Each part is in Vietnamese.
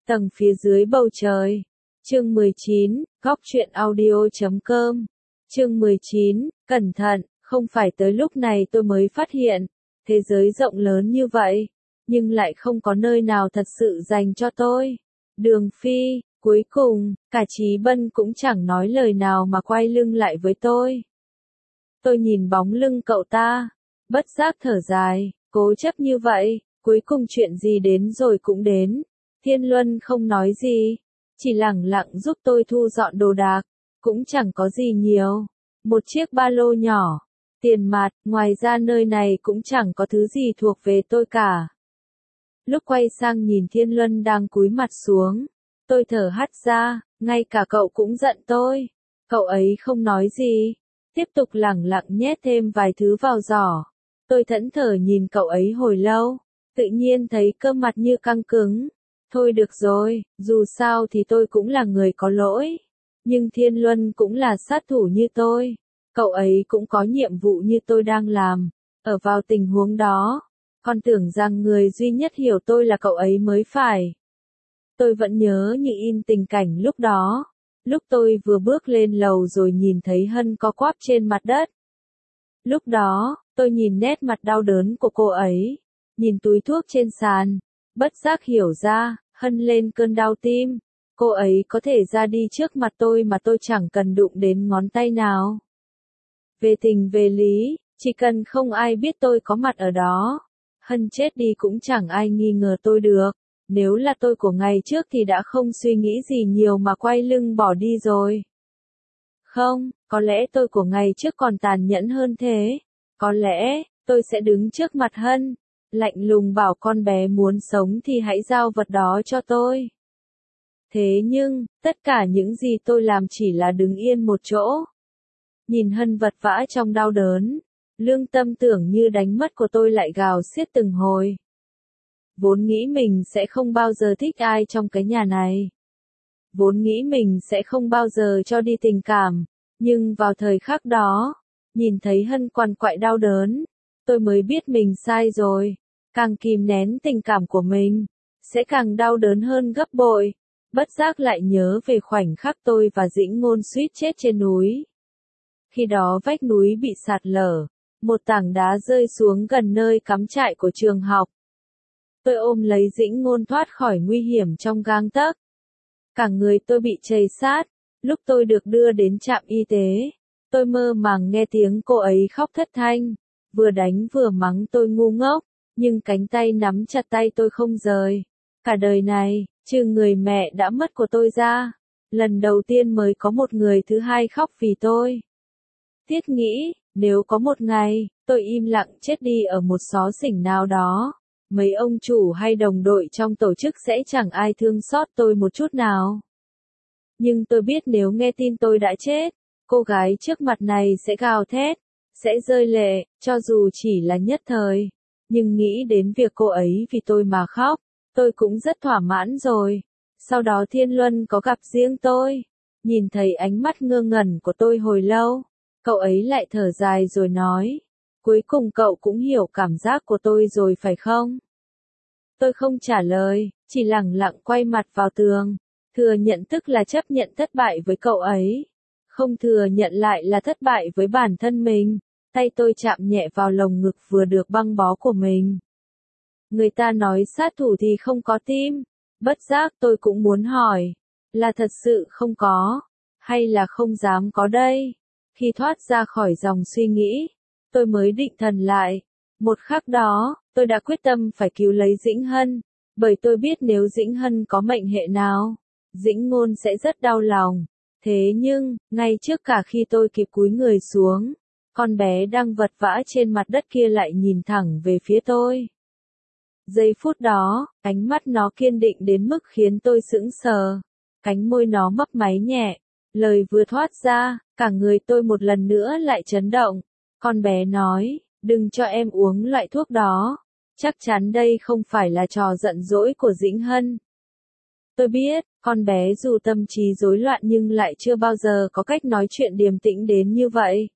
Tầng phía dưới bầu trời. Chương 19, góc truyện audio.com. Chương 19, cẩn thận, không phải tới lúc này tôi mới phát hiện, thế giới rộng lớn như vậy, nhưng lại không có nơi nào thật sự dành cho tôi. Đường Phi, cuối cùng, cả Chí Bân cũng chẳng nói lời nào mà quay lưng lại với tôi. Tôi nhìn bóng lưng cậu ta, bất giác thở dài, cố chấp như vậy, cuối cùng chuyện gì đến rồi cũng đến. Thiên Luân không nói gì, chỉ lẳng lặng giúp tôi thu dọn đồ đạc, cũng chẳng có gì nhiều. Một chiếc ba lô nhỏ, tiền mặt, ngoài ra nơi này cũng chẳng có thứ gì thuộc về tôi cả. Lúc quay sang nhìn Thiên Luân đang cúi mặt xuống, tôi thở hắt ra, ngay cả cậu cũng giận tôi. Cậu ấy không nói gì, tiếp tục lẳng lặng nhét thêm vài thứ vào giỏ. Tôi thẫn thờ nhìn cậu ấy hồi lâu, tự nhiên thấy cơ mặt như căng cứng. Thôi được rồi, dù sao thì tôi cũng là người có lỗi. Nhưng Thiên Luân cũng là sát thủ như tôi. Cậu ấy cũng có nhiệm vụ như tôi đang làm. Ở vào tình huống đó, con tưởng rằng người duy nhất hiểu tôi là cậu ấy mới phải. Tôi vẫn nhớ như in tình cảnh lúc đó. Lúc tôi vừa bước lên lầu rồi nhìn thấy Hân co quắp trên mặt đất. Lúc đó, tôi nhìn nét mặt đau đớn của cô ấy. Nhìn túi thuốc trên sàn. Bất giác hiểu ra, Hân lên cơn đau tim. Cô ấy có thể ra đi trước mặt tôi mà tôi chẳng cần đụng đến ngón tay nào. Về tình về lý, chỉ cần không ai biết tôi có mặt ở đó, Hân chết đi cũng chẳng ai nghi ngờ tôi được. Nếu là tôi của ngày trước thì đã không suy nghĩ gì nhiều mà quay lưng bỏ đi rồi. Không, có lẽ tôi của ngày trước còn tàn nhẫn hơn thế. Có lẽ, tôi sẽ đứng trước mặt Hân, lạnh lùng bảo con bé muốn sống thì hãy giao vật đó cho tôi. Thế nhưng, tất cả những gì tôi làm chỉ là đứng yên một chỗ. Nhìn Hân vật vã trong đau đớn, lương tâm tưởng như đánh mất của tôi lại gào xiết từng hồi. Vốn nghĩ mình sẽ không bao giờ thích ai trong cái nhà này. Vốn nghĩ mình sẽ không bao giờ cho đi tình cảm, nhưng vào thời khắc đó, nhìn thấy Hân quằn quại đau đớn, tôi mới biết mình sai rồi. Càng kìm nén tình cảm của mình, sẽ càng đau đớn hơn gấp bội. Bất giác lại nhớ về khoảnh khắc tôi và Dĩnh Ngôn suýt chết trên núi. Khi đó vách núi bị sạt lở, một tảng đá rơi xuống gần nơi cắm trại của trường học. Tôi ôm lấy Dĩnh Ngôn thoát khỏi nguy hiểm trong gang tấc. Cả người tôi bị trầy sát. Lúc tôi được đưa đến trạm y tế, tôi mơ màng nghe tiếng cô ấy khóc thất thanh, vừa đánh vừa mắng tôi ngu ngốc, nhưng cánh tay nắm chặt tay tôi không rời. Cả đời này, trừ người mẹ đã mất của tôi ra, lần đầu tiên mới có một người thứ hai khóc vì tôi. Thiết nghĩ, nếu có một ngày, tôi im lặng chết đi ở một xó xỉnh nào đó, mấy ông chủ hay đồng đội trong tổ chức sẽ chẳng ai thương xót tôi một chút nào. Nhưng tôi biết nếu nghe tin tôi đã chết, cô gái trước mặt này sẽ gào thét, sẽ rơi lệ, cho dù chỉ là nhất thời. Nhưng nghĩ đến việc cô ấy vì tôi mà khóc, tôi cũng rất thỏa mãn rồi. Sau đó Thiên Luân có gặp riêng tôi, nhìn thấy ánh mắt ngơ ngẩn của tôi hồi lâu, cậu ấy lại thở dài rồi nói, cuối cùng cậu cũng hiểu cảm giác của tôi rồi phải không? Tôi không trả lời, chỉ lẳng lặng quay mặt vào tường, thừa nhận tức là chấp nhận thất bại với cậu ấy, không thừa nhận lại là thất bại với bản thân mình. Tay tôi chạm nhẹ vào lồng ngực vừa được băng bó của mình. Người ta nói sát thủ thì không có tim. Bất giác tôi cũng muốn hỏi, là thật sự không có, hay là không dám có đây? Khi thoát ra khỏi dòng suy nghĩ, tôi mới định thần lại. Một khắc đó, tôi đã quyết tâm phải cứu lấy Dĩnh Hân, bởi tôi biết nếu Dĩnh Hân có mệnh hệ nào, Dĩnh Ngôn sẽ rất đau lòng. Thế nhưng, ngay trước cả khi tôi kịp cúi người xuống, con bé đang vật vã trên mặt đất kia lại nhìn thẳng về phía tôi. Giây phút đó, ánh mắt nó kiên định đến mức khiến tôi sững sờ. Cánh môi nó mấp máy nhẹ. Lời vừa thoát ra, cả người tôi một lần nữa lại chấn động. Con bé nói, đừng cho em uống loại thuốc đó. Chắc chắn đây không phải là trò giận dỗi của Dĩnh Hân. Tôi biết, con bé dù tâm trí rối loạn nhưng lại chưa bao giờ có cách nói chuyện điềm tĩnh đến như vậy.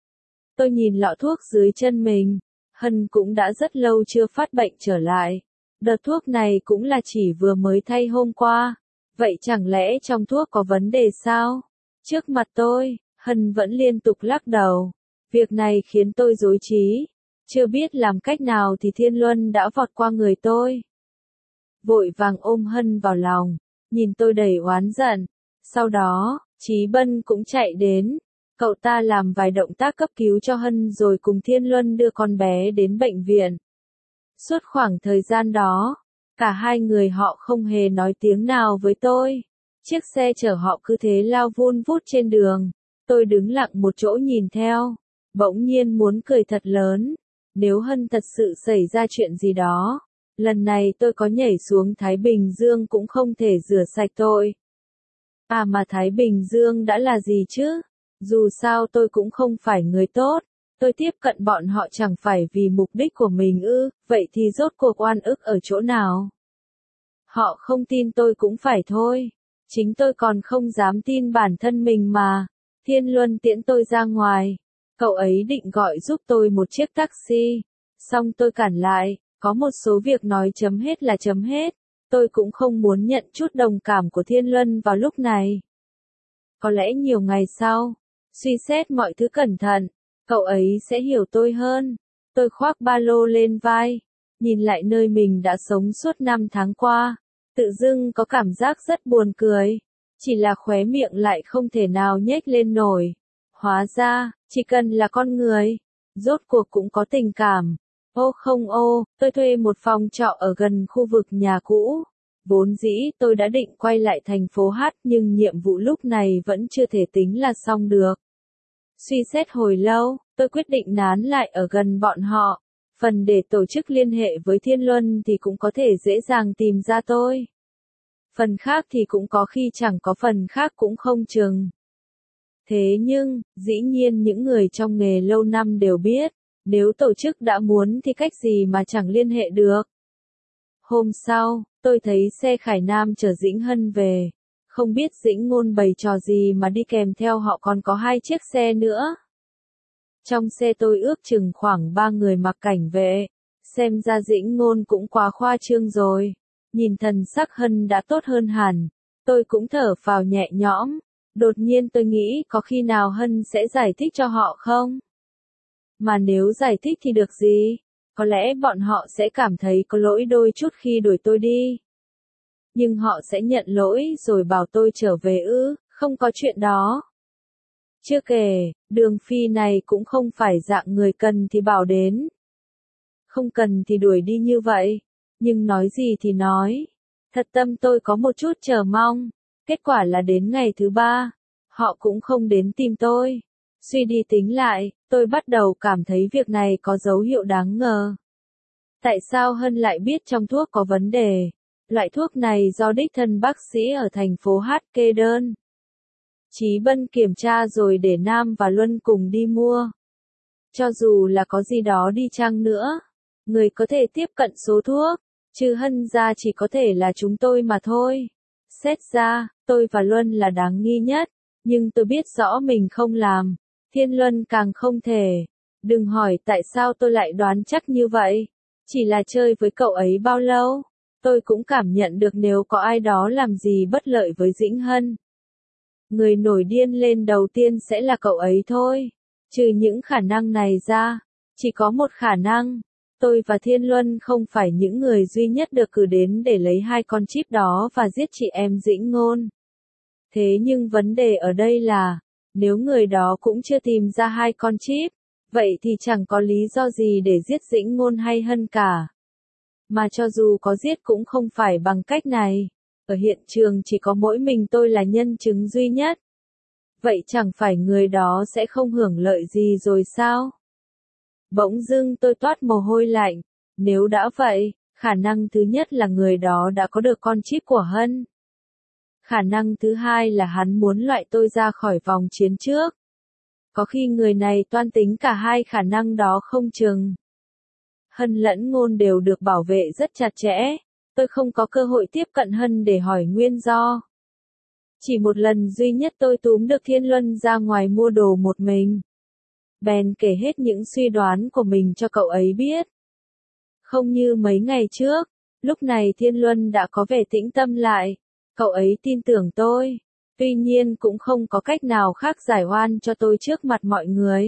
Tôi nhìn lọ thuốc dưới chân mình. Hân cũng đã rất lâu chưa phát bệnh trở lại. Đợt thuốc này cũng là chỉ vừa mới thay hôm qua. Vậy chẳng lẽ trong thuốc có vấn đề sao? Trước mặt tôi, Hân vẫn liên tục lắc đầu. Việc này khiến tôi rối trí. Chưa biết làm cách nào thì Thiên Luân đã vọt qua người tôi. Vội vàng ôm Hân vào lòng, nhìn tôi đầy oán giận. Sau đó, Chí Bân cũng chạy đến. Cậu ta làm vài động tác cấp cứu cho Hân rồi cùng Thiên Luân đưa con bé đến bệnh viện. Suốt khoảng thời gian đó, cả hai người họ không hề nói tiếng nào với tôi. Chiếc xe chở họ cứ thế lao vun vút trên đường. Tôi đứng lặng một chỗ nhìn theo. Bỗng nhiên muốn cười thật lớn. Nếu Hân thật sự xảy ra chuyện gì đó, lần này tôi có nhảy xuống Thái Bình Dương cũng không thể rửa sạch tội. À mà Thái Bình Dương đã là gì chứ? Dù sao tôi cũng không phải người tốt. Tôi tiếp cận bọn họ chẳng phải vì mục đích của mình ư, vậy thì rốt cuộc oan ức ở chỗ nào? Họ không tin tôi cũng phải thôi. Chính tôi còn không dám tin bản thân mình mà. Thiên Luân tiễn tôi ra ngoài. Cậu ấy định gọi giúp tôi một chiếc taxi. Xong tôi cản lại, có một số việc nói chấm hết là chấm hết. Tôi cũng không muốn nhận chút đồng cảm của Thiên Luân vào lúc này. Có lẽ nhiều ngày sau, suy xét mọi thứ cẩn thận, cậu ấy sẽ hiểu tôi hơn. Tôi khoác ba lô lên vai, nhìn lại nơi mình đã sống suốt 5 tháng qua. Tự dưng có cảm giác rất buồn cười. Chỉ là khóe miệng lại không thể nào nhếch lên nổi. Hóa ra, chỉ cần là con người, rốt cuộc cũng có tình cảm. Ô không ô, tôi thuê một phòng trọ ở gần khu vực nhà cũ. Vốn dĩ tôi đã định quay lại thành phố Hát nhưng nhiệm vụ lúc này vẫn chưa thể tính là xong được. Suy xét hồi lâu, tôi quyết định nán lại ở gần bọn họ. Phần để tổ chức liên hệ với Thiên Luân thì cũng có thể dễ dàng tìm ra tôi. Phần khác thì cũng có khi chẳng có, phần khác cũng không chừng. Thế nhưng, dĩ nhiên những người trong nghề lâu năm đều biết, nếu tổ chức đã muốn thì cách gì mà chẳng liên hệ được. Hôm sau, tôi thấy xe Khải Nam chở Dĩnh Hân về. Không biết Dĩnh Ngôn bày trò gì mà đi kèm theo họ còn có 2 chiếc xe nữa. Trong xe tôi ước chừng khoảng 3 người mặc cảnh vệ. Xem ra Dĩnh Ngôn cũng quá khoa trương rồi. Nhìn thần sắc Hân đã tốt hơn hẳn. Tôi cũng thở phào nhẹ nhõm. Đột nhiên tôi nghĩ có khi nào Hân sẽ giải thích cho họ không? Mà nếu giải thích thì được gì? Có lẽ bọn họ sẽ cảm thấy có lỗi đôi chút khi đuổi tôi đi. Nhưng họ sẽ nhận lỗi rồi bảo tôi trở về ư, không có chuyện đó. Chưa kể, Đường Phi này cũng không phải dạng người cần thì bảo đến. Không cần thì đuổi đi như vậy. Nhưng nói gì thì nói. Thật tâm tôi có một chút chờ mong. Kết quả là đến ngày thứ 3, họ cũng không đến tìm tôi. Suy đi tính lại, tôi bắt đầu cảm thấy việc này có dấu hiệu đáng ngờ. Tại sao Hân lại biết trong thuốc có vấn đề? Loại thuốc này do đích thân bác sĩ ở thành phố Hát kê đơn. Chí Bân kiểm tra rồi để Nam và Luân cùng đi mua. Cho dù là có gì đó đi chăng nữa, người có thể tiếp cận số thuốc, trừ Hân ra chỉ có thể là chúng tôi mà thôi. Xét ra, tôi và Luân là đáng nghi nhất, nhưng tôi biết rõ mình không làm. Thiên Luân càng không thể. Đừng hỏi tại sao tôi lại đoán chắc như vậy. Chỉ là chơi với cậu ấy bao lâu, tôi cũng cảm nhận được nếu có ai đó làm gì bất lợi với Dĩnh Hân. Người nổi điên lên đầu tiên sẽ là cậu ấy thôi. Trừ những khả năng này ra, chỉ có một khả năng. Tôi và Thiên Luân không phải những người duy nhất được cử đến để lấy 2 con chip đó và giết chị em Dĩnh Ngôn. Thế nhưng vấn đề ở đây là, nếu người đó cũng chưa tìm ra 2 con chip, vậy thì chẳng có lý do gì để giết Dĩnh Ngôn hay Hân cả. Mà cho dù có giết cũng không phải bằng cách này. Ở hiện trường chỉ có mỗi mình tôi là nhân chứng duy nhất. Vậy chẳng phải người đó sẽ không hưởng lợi gì rồi sao? Bỗng dưng tôi toát mồ hôi lạnh. Nếu đã vậy, khả năng thứ nhất là người đó đã có được con chip của Hân. Khả năng thứ hai là hắn muốn loại tôi ra khỏi vòng chiến trước. Có khi người này toan tính cả 2 khả năng đó không chừng. Hân lẫn Ngôn đều được bảo vệ rất chặt chẽ. Tôi không có cơ hội tiếp cận Hân để hỏi nguyên do. Chỉ một lần duy nhất tôi túm được Thiên Luân ra ngoài mua đồ một mình. Bèn kể hết những suy đoán của mình cho cậu ấy biết. Không như mấy ngày trước, Lúc này Thiên Luân đã có vẻ tĩnh tâm lại, cậu ấy tin tưởng tôi, tuy nhiên cũng không có cách nào khác giải oan cho tôi trước mặt mọi người.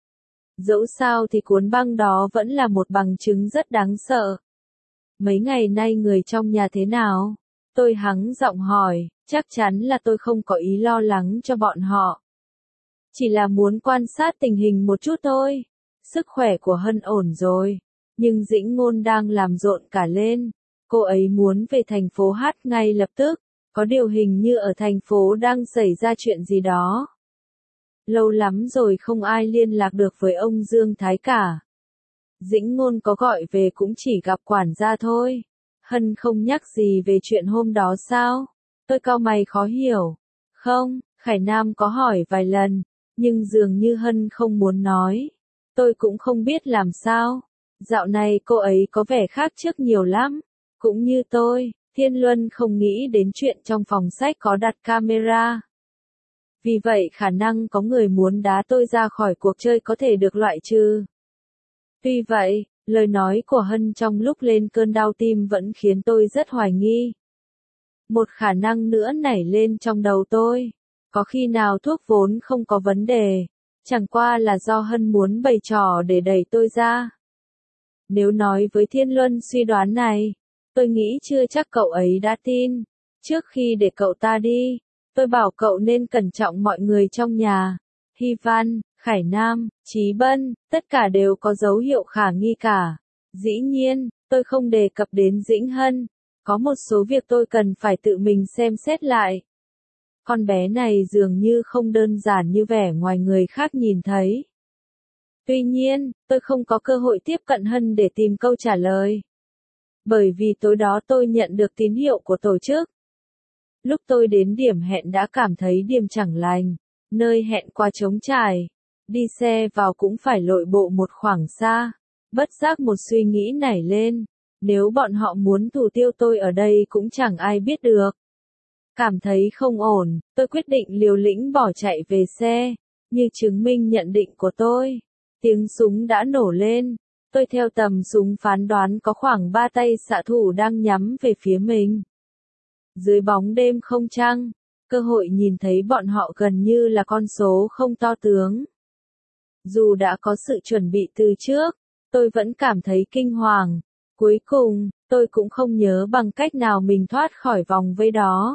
Dẫu sao thì cuốn băng đó vẫn là một bằng chứng rất đáng sợ. Mấy ngày nay người trong nhà thế nào? Tôi hắng giọng hỏi, chắc chắn là tôi không có ý lo lắng cho bọn họ. Chỉ là muốn quan sát tình hình một chút thôi. Sức khỏe của Hân ổn rồi, nhưng Dĩnh Ngôn đang làm rộn cả lên. Cô ấy muốn về thành phố hát ngay lập tức, có điều hình như ở thành phố đang xảy ra chuyện gì đó. Lâu lắm rồi không ai liên lạc được với ông Dương Thái cả. Dĩnh Ngôn có gọi về cũng chỉ gặp quản gia thôi. Hân không nhắc gì về chuyện hôm đó sao? Tôi cau mày khó hiểu. Không, Khải Nam có hỏi vài lần, nhưng dường như Hân không muốn nói. Tôi cũng không biết làm sao. Dạo này cô ấy có vẻ khác trước nhiều lắm. Cũng như tôi, Thiên Luân không nghĩ đến chuyện trong phòng sách có đặt camera. Vì vậy khả năng có người muốn đá tôi ra khỏi cuộc chơi có thể được loại trừ. Tuy vậy, lời nói của Hân trong lúc lên cơn đau tim vẫn khiến tôi rất hoài nghi. Một khả năng nữa nảy lên trong đầu tôi. Có khi nào thuốc vốn không có vấn đề, chẳng qua là do Hân muốn bày trò để đẩy tôi ra. Nếu nói với Thiên Luân suy đoán này, tôi nghĩ chưa chắc cậu ấy đã tin. Trước khi để cậu ta đi, tôi bảo cậu nên cẩn trọng mọi người trong nhà. Hy Văn, Khải Nam, Chí Bân, tất cả đều có dấu hiệu khả nghi cả. Dĩ nhiên, tôi không đề cập đến Dĩnh Hân. Có một số việc tôi cần phải tự mình xem xét lại. Con bé này dường như không đơn giản như vẻ ngoài người khác nhìn thấy. Tuy nhiên, tôi không có cơ hội tiếp cận Hân để tìm câu trả lời. Bởi vì tối đó tôi nhận được tín hiệu của tổ chức. Lúc tôi đến điểm hẹn đã cảm thấy điểm chẳng lành, nơi hẹn qua trống trải. Đi xe vào cũng phải lội bộ một khoảng xa. Bất giác một suy nghĩ nảy lên. Nếu bọn họ muốn thủ tiêu tôi ở đây cũng chẳng ai biết được. Cảm thấy không ổn, tôi quyết định liều lĩnh bỏ chạy về xe. Như chứng minh nhận định của tôi, tiếng súng đã nổ lên. Tôi theo tầm súng phán đoán có khoảng 3 tay xạ thủ đang nhắm về phía mình. Dưới bóng đêm không trăng, cơ hội nhìn thấy bọn họ gần như là con số không to tướng. Dù đã có sự chuẩn bị từ trước, tôi vẫn cảm thấy kinh hoàng. Cuối cùng, tôi cũng không nhớ bằng cách nào mình thoát khỏi vòng vây đó.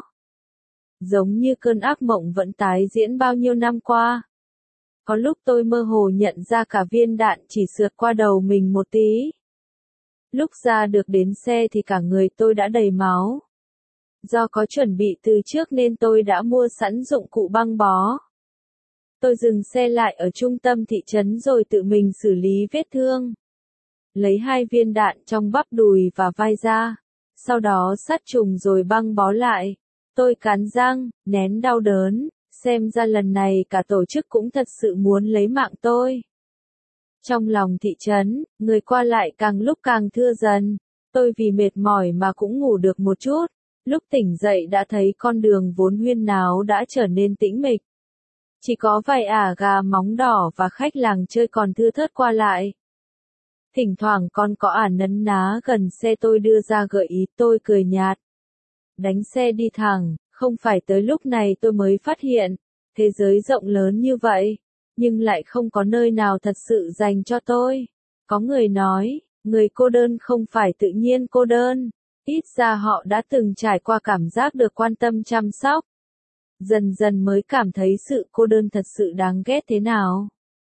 Giống như cơn ác mộng vẫn tái diễn bao nhiêu năm qua. Có lúc tôi mơ hồ nhận ra cả viên đạn chỉ sượt qua đầu mình một tí. Lúc ra được đến xe thì cả người tôi đã đầy máu. Do có chuẩn bị từ trước nên tôi đã mua sẵn dụng cụ băng bó. Tôi dừng xe lại ở trung tâm thị trấn rồi tự mình xử lý vết thương. Lấy 2 viên đạn trong bắp đùi và vai ra. Sau đó sát trùng rồi băng bó lại. Tôi cắn răng, nén đau đớn. Xem ra lần này cả tổ chức cũng thật sự muốn lấy mạng tôi. Trong lòng thị trấn, người qua lại càng lúc càng thưa dần. Tôi vì mệt mỏi mà cũng ngủ được một chút. Lúc tỉnh dậy đã thấy con đường vốn huyên náo đã trở nên tĩnh mịch. Chỉ có vài ả gà móng đỏ và khách làng chơi còn thưa thớt qua lại. Thỉnh thoảng còn có ả nấn ná gần xe tôi đưa ra gợi ý, tôi cười nhạt. Đánh xe đi thẳng, không phải tới lúc này tôi mới phát hiện, thế giới rộng lớn như vậy, nhưng lại không có nơi nào thật sự dành cho tôi. Có người nói, người cô đơn không phải tự nhiên cô đơn, ít ra họ đã từng trải qua cảm giác được quan tâm chăm sóc. Dần dần mới cảm thấy sự cô đơn thật sự đáng ghét thế nào.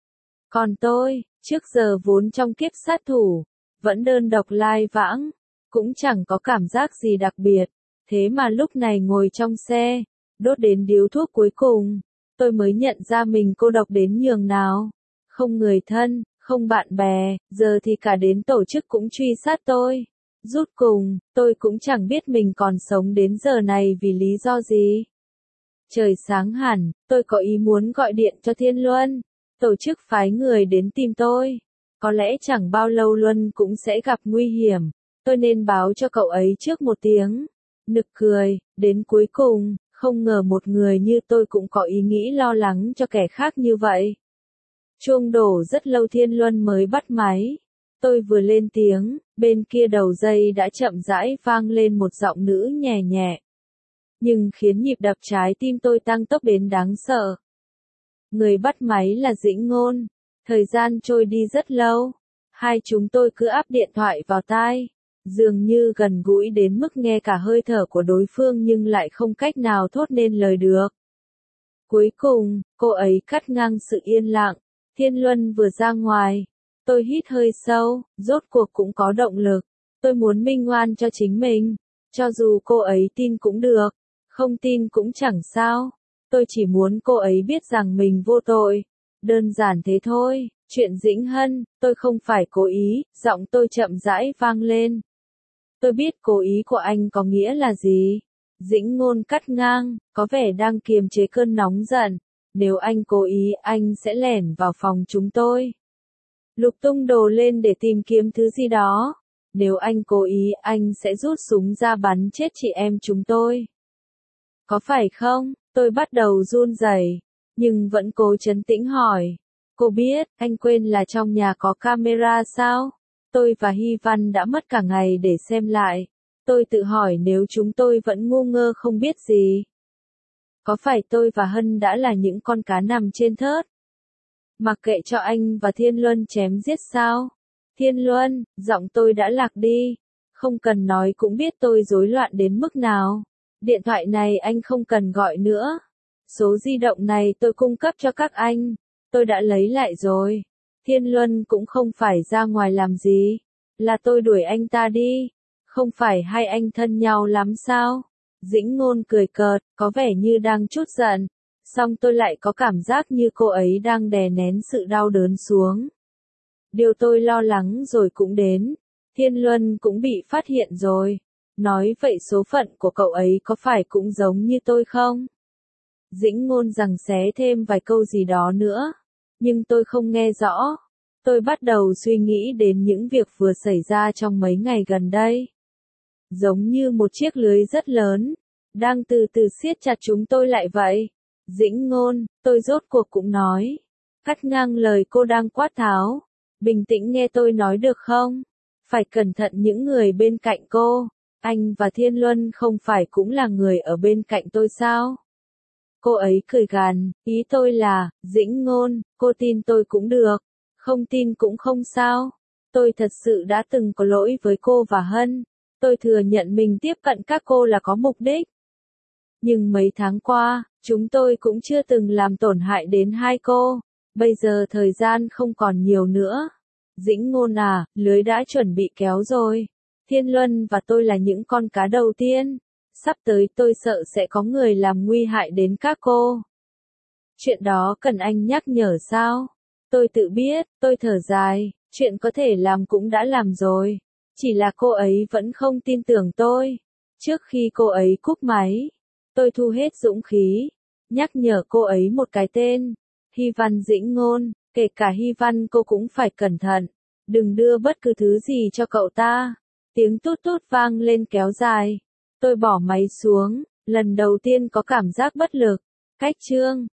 Còn tôi, trước giờ vốn trong kiếp sát thủ, vẫn đơn độc lai vãng, cũng chẳng có cảm giác gì đặc biệt. Thế mà lúc này ngồi trong xe, đốt đến điếu thuốc cuối cùng, tôi mới nhận ra mình cô độc đến nhường nào. Không người thân, không bạn bè, giờ thì cả đến tổ chức cũng truy sát tôi. Rút cùng, tôi cũng chẳng biết mình còn sống đến giờ này vì lý do gì. Trời sáng hẳn, tôi có ý muốn gọi điện cho Thiên Luân. Tổ chức phái người đến tìm tôi. Có lẽ chẳng bao lâu Luân cũng sẽ gặp nguy hiểm. Tôi nên báo cho cậu ấy trước một tiếng. Nực cười, đến cuối cùng, không ngờ một người như tôi cũng có ý nghĩ lo lắng cho kẻ khác như vậy. Chuông đổ rất lâu Thiên Luân mới bắt máy. Tôi vừa lên tiếng, bên kia đầu dây đã chậm rãi vang lên một giọng nữ nhẹ nhẹ, nhưng khiến nhịp đập trái tim tôi tăng tốc đến đáng sợ. Người bắt máy là Dĩnh Ngôn. Thời gian trôi đi rất lâu. Hai chúng tôi cứ áp điện thoại vào tai. Dường như gần gũi đến mức nghe cả hơi thở của đối phương nhưng lại không cách nào thốt nên lời được. Cuối cùng, cô ấy cắt ngang sự yên lặng. Thiên Luân vừa ra ngoài. Tôi hít hơi sâu, rốt cuộc cũng có động lực. Tôi muốn minh oan cho chính mình. Cho dù cô ấy tin cũng được, không tin cũng chẳng sao. Tôi chỉ muốn cô ấy biết rằng mình vô tội. Đơn giản thế thôi. Chuyện Dĩnh Hân, tôi không phải cố ý, giọng tôi chậm rãi vang lên. Tôi biết cố ý của anh có nghĩa là gì. Dĩnh Ngôn cắt ngang, có vẻ đang kiềm chế cơn nóng giận. Nếu anh cố ý, anh sẽ lẻn vào phòng chúng tôi. Lục tung đồ lên để tìm kiếm thứ gì đó. Nếu anh cố ý, anh sẽ rút súng ra bắn chết chị em chúng tôi. Có phải không? Tôi bắt đầu run rẩy, nhưng vẫn cố trấn tĩnh hỏi. Cô biết, anh quên là trong nhà có camera sao? Tôi và Hy Văn đã mất cả ngày để xem lại. Tôi tự hỏi nếu chúng tôi vẫn ngu ngơ không biết gì. Có phải tôi và Hân đã là những con cá nằm trên thớt? Mặc kệ cho anh và Thiên Luân chém giết sao? Thiên Luân, giọng tôi đã lạc đi. Không cần nói cũng biết tôi rối loạn đến mức nào. Điện thoại này anh không cần gọi nữa. Số di động này tôi cung cấp cho các anh. Tôi đã lấy lại rồi. Thiên Luân cũng không phải ra ngoài làm gì. Là tôi đuổi anh ta đi. Không phải hai anh thân nhau lắm sao? Dĩnh Ngôn cười cợt, có vẻ như đang trút giận. Song tôi lại có cảm giác như cô ấy đang đè nén sự đau đớn xuống. Điều tôi lo lắng rồi cũng đến. Thiên Luân cũng bị phát hiện rồi. Nói vậy số phận của cậu ấy có phải cũng giống như tôi không? Dĩnh Ngôn giằng xé thêm vài câu gì đó nữa. Nhưng tôi không nghe rõ. Tôi bắt đầu suy nghĩ đến những việc vừa xảy ra trong mấy ngày gần đây. Giống như một chiếc lưới rất lớn, đang từ từ siết chặt chúng tôi lại vậy. Dĩnh Ngôn, tôi rốt cuộc cũng nói. Cắt ngang lời cô đang quát tháo. Bình tĩnh nghe tôi nói được không? Phải cẩn thận những người bên cạnh cô. Anh và Thiên Luân không phải cũng là người ở bên cạnh tôi sao? Cô ấy cười gằn, ý tôi là, Dĩnh Ngôn, cô tin tôi cũng được. Không tin cũng không sao. Tôi thật sự đã từng có lỗi với cô và Hân. Tôi thừa nhận mình tiếp cận các cô là có mục đích. Nhưng mấy tháng qua, chúng tôi cũng chưa từng làm tổn hại đến hai cô. Bây giờ thời gian không còn nhiều nữa. Dĩnh Ngôn à, lưới đã chuẩn bị kéo rồi. Thiên Luân và tôi là những con cá đầu tiên. Sắp tới tôi sợ sẽ có người làm nguy hại đến các cô. Chuyện đó cần anh nhắc nhở sao? Tôi tự biết, tôi thở dài, chuyện có thể làm cũng đã làm rồi. Chỉ là cô ấy vẫn không tin tưởng tôi. Trước khi cô ấy cúp máy, tôi thu hết dũng khí, nhắc nhở cô ấy một cái tên. Hy Văn Dĩnh Ngôn, kể cả Hy Văn cô cũng phải cẩn thận. Đừng đưa bất cứ thứ gì cho cậu ta. Tiếng tút tút vang lên kéo dài. Tôi bỏ máy xuống, lần đầu tiên có cảm giác bất lực. Cách chương